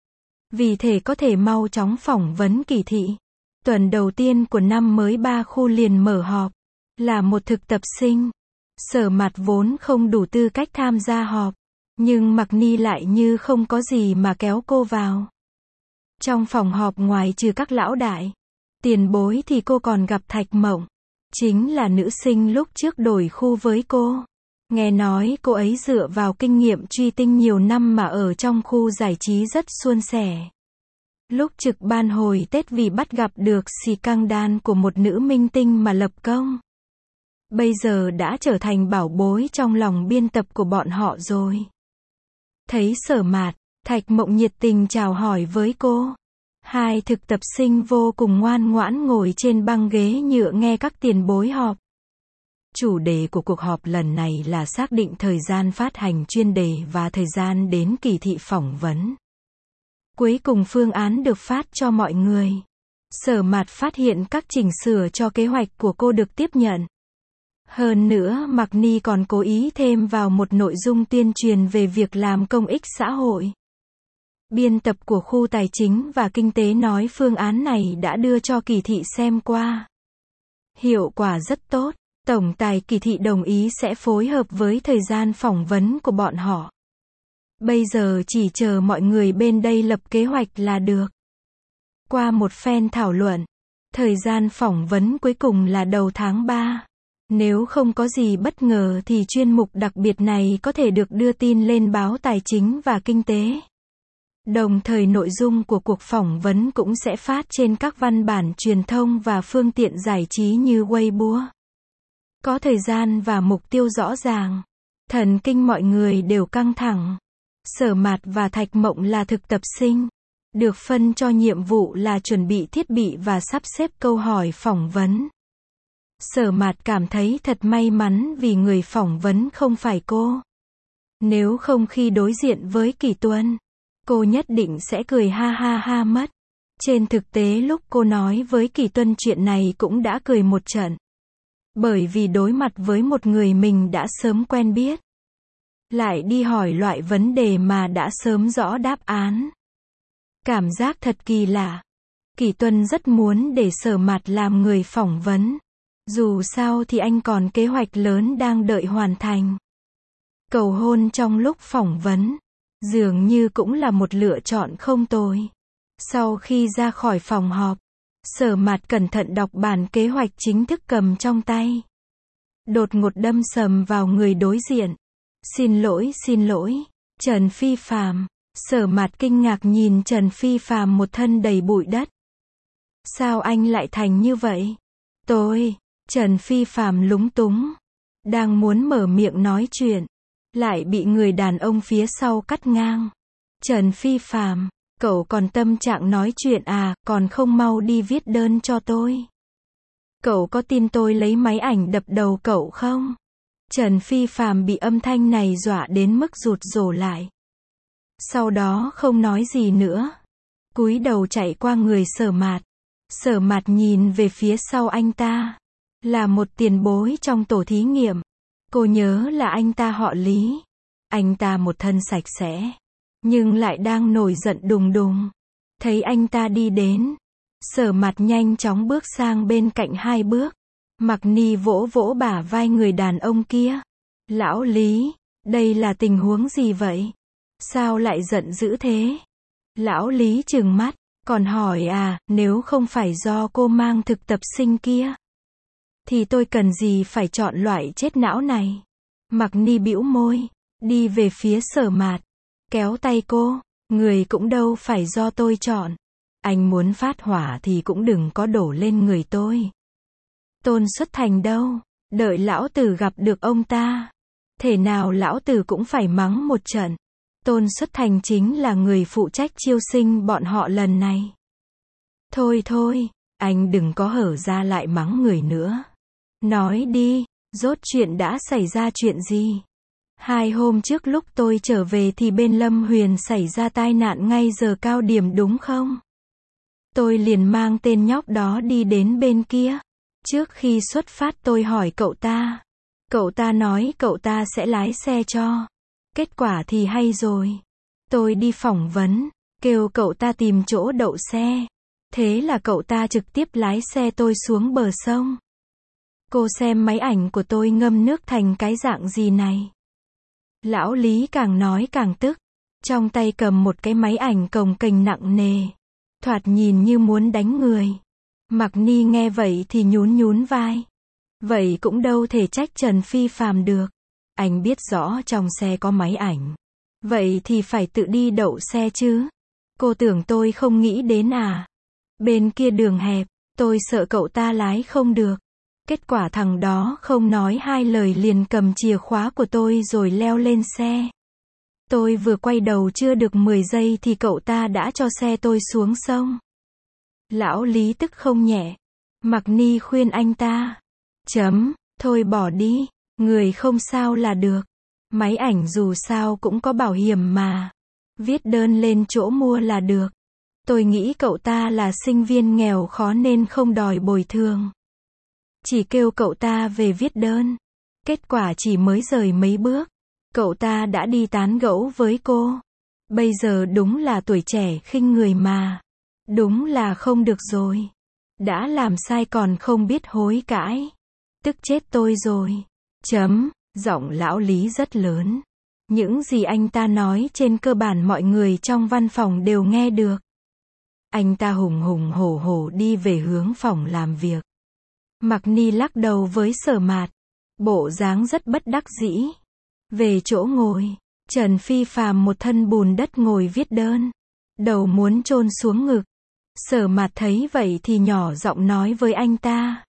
Vì thế có thể mau chóng phỏng vấn kỳ thị. Tuần đầu tiên của năm mới 3 khu liền mở họp. Là một thực tập sinh. Sở Mạt vốn không đủ tư cách tham gia họp. Nhưng Mạc Ni lại như không có gì mà kéo cô vào. Trong phòng họp ngoài trừ các lão đại, tiền bối thì cô còn gặp Thạch Mộng. Chính là nữ sinh lúc trước đổi khu với cô. Nghe nói cô ấy dựa vào kinh nghiệm truy tinh nhiều năm mà ở trong khu giải trí rất suôn sẻ. Lúc trực ban hồi Tết vì bắt gặp được scandal của một nữ minh tinh mà lập công. Bây giờ đã trở thành bảo bối trong lòng biên tập của bọn họ rồi. Thấy Sở Mạt, Thạch Mộng nhiệt tình chào hỏi với cô. Hai thực tập sinh vô cùng ngoan ngoãn ngồi trên băng ghế nhựa nghe các tiền bối họp. Chủ đề của cuộc họp lần này là xác định thời gian phát hành chuyên đề và thời gian đến kỳ thị phỏng vấn. Cuối cùng phương án được phát cho mọi người. Sở Mạt phát hiện các chỉnh sửa cho kế hoạch của cô được tiếp nhận. Hơn nữa Mạc Ni còn cố ý thêm vào một nội dung tuyên truyền về việc làm công ích xã hội. Biên tập của khu tài chính và kinh tế nói phương án này đã đưa cho kỳ thị xem qua. Hiệu quả rất tốt. Tổng tài kỳ thị đồng ý sẽ phối hợp với thời gian phỏng vấn của bọn họ. Bây giờ chỉ chờ mọi người bên đây lập kế hoạch là được. Qua một phen thảo luận, thời gian phỏng vấn cuối cùng là đầu tháng 3. Nếu không có gì bất ngờ thì chuyên mục đặc biệt này có thể được đưa tin lên báo Tài chính và Kinh tế. Đồng thời nội dung của cuộc phỏng vấn cũng sẽ phát trên các văn bản truyền thông và phương tiện giải trí như Weibo. Có thời gian và mục tiêu rõ ràng. Thần kinh mọi người đều căng thẳng. Sở Mạt và Thạch Mộng là thực tập sinh. Được phân cho nhiệm vụ là chuẩn bị thiết bị và sắp xếp câu hỏi phỏng vấn. Sở Mạt cảm thấy thật may mắn vì người phỏng vấn không phải cô. Nếu không khi đối diện với Kỳ Tuân, cô nhất định sẽ cười ha ha ha mất. Trên thực tế lúc cô nói với Kỳ Tuân chuyện này cũng đã cười một trận. Bởi vì đối mặt với một người mình đã sớm quen biết. Lại đi hỏi loại vấn đề mà đã sớm rõ đáp án. Cảm giác thật kỳ lạ. Kỳ Tuân rất muốn để Sở Mạt làm người phỏng vấn. Dù sao thì anh còn kế hoạch lớn đang đợi hoàn thành. Cầu hôn trong lúc phỏng vấn, dường như cũng là một lựa chọn không tồi. Sau khi ra khỏi phòng họp, Sở Mạt cẩn thận đọc bản kế hoạch chính thức cầm trong tay. Đột ngột đâm sầm vào người đối diện. Xin lỗi, Trần Phi Phàm. Sở Mạt kinh ngạc nhìn Trần Phi Phàm một thân đầy bụi đất. Sao anh lại thành như vậy? Trần Phi Phàm lúng túng. Đang muốn mở miệng nói chuyện. Lại bị người đàn ông phía sau cắt ngang. Trần Phi Phàm, cậu còn tâm trạng nói chuyện à, còn không mau đi viết đơn cho tôi. Cậu có tin tôi lấy máy ảnh đập đầu cậu không? Trần Phi Phàm bị âm thanh này dọa đến mức rụt rổ lại. Sau đó không nói gì nữa. Cúi đầu chạy qua người Sở Mạt. Sở Mạt nhìn về phía sau anh ta. Là một tiền bối trong tổ thí nghiệm. Cô nhớ là anh ta họ Lý. Anh ta một thân sạch sẽ. Nhưng lại đang nổi giận đùng đùng. Thấy anh ta đi đến. Sở Mạt nhanh chóng bước sang bên cạnh 2 bước. Mặc Ni vỗ vỗ bả vai người đàn ông kia. Lão Lý, đây là tình huống gì vậy? Sao lại giận dữ thế? Lão Lý trừng mắt, còn hỏi nếu không phải do cô mang thực tập sinh kia, thì tôi cần gì phải chọn loại chết não này? Mặc Ni bĩu môi, đi về phía Sở Mạt, kéo tay cô, người cũng đâu phải do tôi chọn. Anh muốn phát hỏa thì cũng đừng có đổ lên người tôi. Tôn Xuất Thành đâu? Đợi lão tử gặp được ông ta. Thể nào lão tử cũng phải mắng một trận. Tôn Xuất Thành chính là người phụ trách chiêu sinh bọn họ lần này. Thôi, anh đừng có hở ra lại mắng người nữa. Nói đi, rốt chuyện đã xảy ra chuyện gì? 2 hôm trước lúc tôi trở về thì bên Lâm Huyền xảy ra tai nạn ngay giờ cao điểm đúng không? Tôi liền mang tên nhóc đó đi đến bên kia. Trước khi xuất phát tôi hỏi cậu ta. Cậu ta nói cậu ta sẽ lái xe cho. Kết quả thì hay rồi. Tôi đi phỏng vấn, kêu cậu ta tìm chỗ đậu xe. Thế là cậu ta trực tiếp lái xe tôi xuống bờ sông. Cô xem máy ảnh của tôi ngâm nước thành cái dạng gì này. Lão Lý càng nói càng tức. Trong tay cầm một cái máy ảnh cồng kềnh nặng nề. Thoạt nhìn như muốn đánh người. Mặc Ni nghe vậy thì nhún vai. Vậy cũng đâu thể trách Trần Phi Phàm được. Anh biết rõ trong xe có máy ảnh. Vậy thì phải tự đi đậu xe chứ. Cô tưởng tôi không nghĩ đến à? Bên kia đường hẹp, tôi sợ cậu ta lái không được. Kết quả thằng đó không nói 2 lời liền cầm chìa khóa của tôi rồi leo lên xe. Tôi vừa quay đầu chưa được 10 giây thì cậu ta đã cho xe tôi xuống sông. Lão Lý tức không nhẹ. Mặc Ni khuyên anh ta. Thôi bỏ đi. Người không sao là được. Máy ảnh dù sao cũng có bảo hiểm mà. Viết đơn lên chỗ mua là được. Tôi nghĩ cậu ta là sinh viên nghèo khó nên không đòi bồi thường. Chỉ kêu cậu ta về viết đơn. Kết quả chỉ mới rời mấy bước. Cậu ta đã đi tán gẫu với cô. Bây giờ đúng là tuổi trẻ khinh người mà. Đúng là không được rồi. Đã làm sai còn không biết hối cãi. Tức chết tôi rồi. Giọng lão Lý rất lớn. Những gì anh ta nói trên cơ bản mọi người trong văn phòng đều nghe được. Anh ta hùng hùng hổ hổ đi về hướng phòng làm việc. Mặc Ni lắc đầu với Sở Mạt. Bộ dáng rất bất đắc dĩ. Về chỗ ngồi, Trần Phi Phàm một thân bùn đất ngồi viết đơn. Đầu muốn chôn xuống ngực. Sở Mạt thấy vậy thì nhỏ giọng nói với anh ta.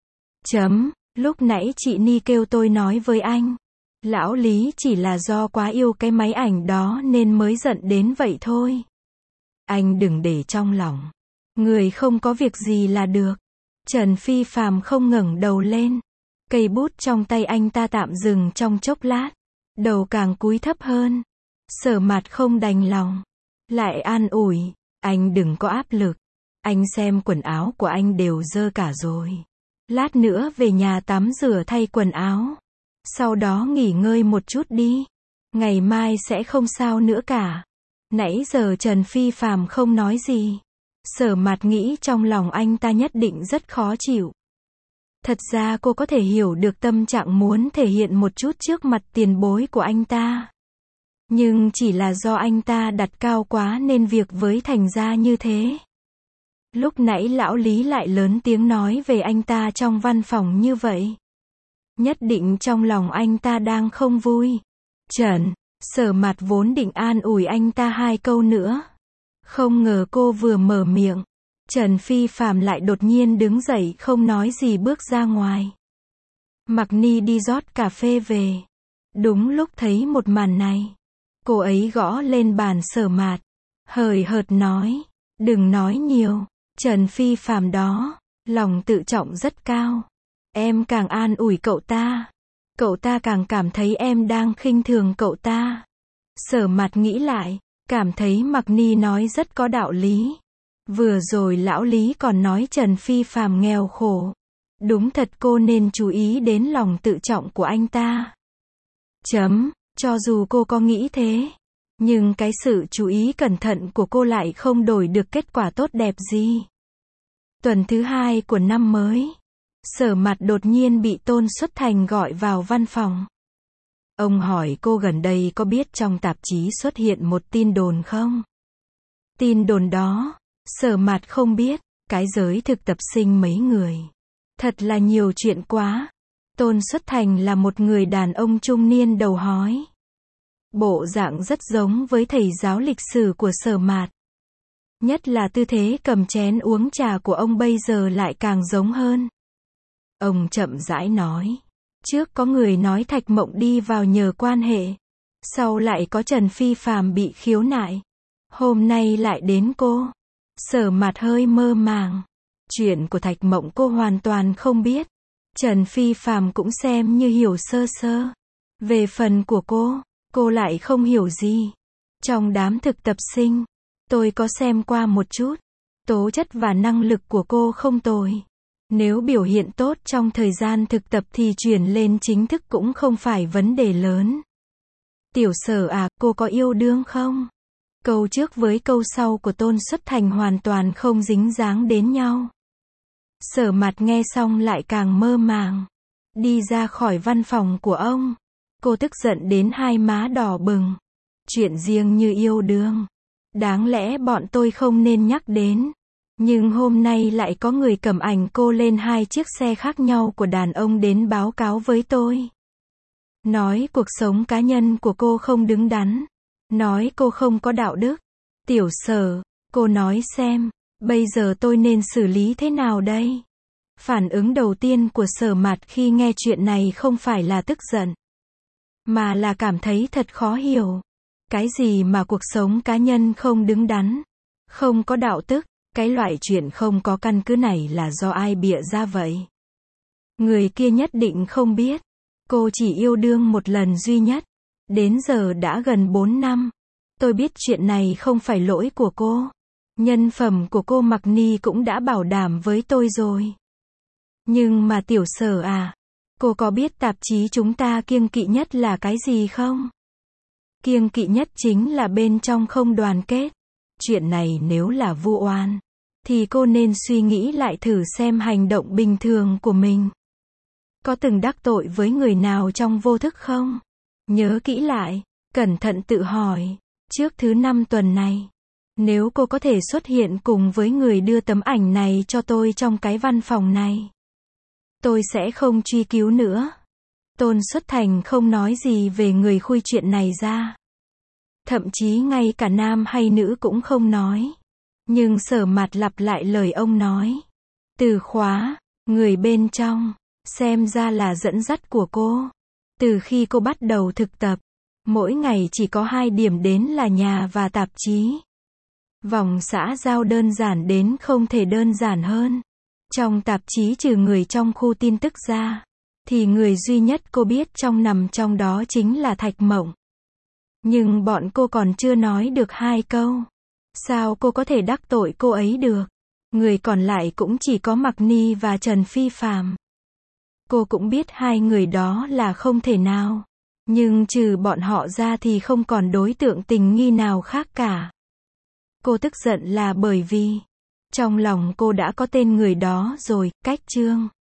Lúc nãy chị Ni kêu tôi nói với anh. Lão Lý chỉ là do quá yêu cái máy ảnh đó nên mới giận đến vậy thôi. Anh đừng để trong lòng. Người không có việc gì là được. Trần Phi Phàm không ngẩng đầu lên. Cây bút trong tay anh ta tạm dừng trong chốc lát. Đầu càng cúi thấp hơn. Sở Mạt không đành lòng. Lại an ủi. Anh đừng có áp lực. Anh xem quần áo của anh đều dơ cả rồi. Lát nữa về nhà tắm rửa thay quần áo. Sau đó nghỉ ngơi một chút đi. Ngày mai sẽ không sao nữa cả. Nãy giờ Trần Phi Phàm không nói gì. Sở Mạt nghĩ trong lòng anh ta nhất định rất khó chịu. Thật ra cô có thể hiểu được tâm trạng muốn thể hiện một chút trước mặt tiền bối của anh ta. Nhưng chỉ là do anh ta đặt cao quá nên việc với thành ra như thế. Lúc nãy lão Lý lại lớn tiếng nói về anh ta trong văn phòng như vậy. Nhất định trong lòng anh ta đang không vui. Sở Mạt vốn định an ủi anh ta 2 câu nữa. Không ngờ cô vừa mở miệng. Trần Phi Phàm lại đột nhiên đứng dậy không nói gì bước ra ngoài. Mặc Ni đi rót cà phê về. Đúng lúc thấy một màn này. Cô ấy gõ lên bàn Sở Mạt. Hời hợt nói. Đừng nói nhiều. Trần Phi Phàm đó. Lòng tự trọng rất cao. Em càng an ủi cậu ta. Cậu ta càng cảm thấy em đang khinh thường cậu ta. Sở Mạt nghĩ lại. cảm thấy Mặc Ni nói rất có đạo lý. Vừa rồi lão Lý còn nói Trần Phi Phàm nghèo khổ. Đúng thật cô nên chú ý đến lòng tự trọng của anh ta. Cho dù cô có nghĩ thế, nhưng cái sự chú ý cẩn thận của cô lại không đổi được kết quả tốt đẹp gì. Tuần thứ 2 của năm mới, Sở Mạt đột nhiên bị Tôn Xuất Thành gọi vào văn phòng. Ông hỏi cô gần đây có biết trong tạp chí xuất hiện một tin đồn không? Tin đồn đó, Sở Mạt không biết, cái giới thực tập sinh mấy người. Thật là nhiều chuyện quá. Tôn Xuất Thành là một người đàn ông trung niên đầu hói. Bộ dạng rất giống với thầy giáo lịch sử của Sở Mạt. Nhất là tư thế cầm chén uống trà của ông bây giờ lại càng giống hơn. Ông chậm rãi nói. Trước có người nói Thạch Mộng đi vào nhờ quan hệ. Sau lại có Trần Phi Phàm bị khiếu nại. Hôm nay lại đến cô. Sở Mạt hơi mơ màng. Chuyện của Thạch Mộng cô hoàn toàn không biết. Trần Phi Phàm cũng xem như hiểu sơ sơ. Về phần của cô lại không hiểu gì. Trong đám thực tập sinh, tôi có xem qua một chút. Tố chất và năng lực của cô không tồi. Nếu biểu hiện tốt trong thời gian thực tập thì chuyển lên chính thức cũng không phải vấn đề lớn. Tiểu Sở à, cô có yêu đương không? Câu trước với câu sau của Tôn Xuất Thành hoàn toàn không dính dáng đến nhau. Sở Mạt nghe xong lại càng mơ màng. Đi ra khỏi văn phòng của ông. Cô tức giận đến hai má đỏ bừng. Chuyện riêng như yêu đương. Đáng lẽ bọn tôi không nên nhắc đến. Nhưng hôm nay lại có người cầm ảnh cô lên 2 chiếc xe khác nhau của đàn ông đến báo cáo với tôi. Nói cuộc sống cá nhân của cô không đứng đắn. Nói cô không có đạo đức. Tiểu Sở, cô nói xem, bây giờ tôi nên xử lý thế nào đây? Phản ứng đầu tiên của Sở Mạt khi nghe chuyện này không phải là tức giận, mà là cảm thấy thật khó hiểu. Cái gì mà cuộc sống cá nhân không đứng đắn, không có đạo đức, cái loại chuyện không có căn cứ này là do ai bịa ra vậy? Người kia nhất định không biết. Cô chỉ yêu đương một lần duy nhất. Đến giờ đã gần 4 năm. Tôi biết chuyện này không phải lỗi của cô. Nhân phẩm của cô Mặc Ni cũng đã bảo đảm với tôi rồi. Nhưng mà Tiểu Sở à, cô có biết tạp chí chúng ta kiêng kỵ nhất là cái gì không? Kiêng kỵ nhất chính là bên trong không đoàn kết. Chuyện này nếu là vu oan, thì cô nên suy nghĩ lại thử xem hành động bình thường của mình. Có từng đắc tội với người nào trong vô thức không? Nhớ kỹ lại, cẩn thận tự hỏi. Trước thứ 5 tuần này, nếu cô có thể xuất hiện cùng với người đưa tấm ảnh này cho tôi trong cái văn phòng này, tôi sẽ không truy cứu nữa. Tôn Xuất Thành không nói gì về người khui chuyện này ra. Thậm chí ngay cả nam hay nữ cũng không nói. Nhưng Sở Mạt lặp lại lời ông nói. Từ khóa, người bên trong, xem ra là dẫn dắt của cô. Từ khi cô bắt đầu thực tập, mỗi ngày chỉ có 2 điểm đến là nhà và tạp chí. Vòng xã giao đơn giản đến không thể đơn giản hơn. Trong tạp chí trừ người trong khu tin tức ra, thì người duy nhất cô biết nằm trong đó chính là Thạch Mộng. Nhưng bọn cô còn chưa nói được 2 câu. Sao cô có thể đắc tội cô ấy được? Người còn lại cũng chỉ có Mặc Ni và Trần Phi Phàm. Cô cũng biết 2 người đó là không thể nào. Nhưng trừ bọn họ ra thì không còn đối tượng tình nghi nào khác cả. Cô tức giận là bởi vì trong lòng cô đã có tên người đó rồi, Cách Trương.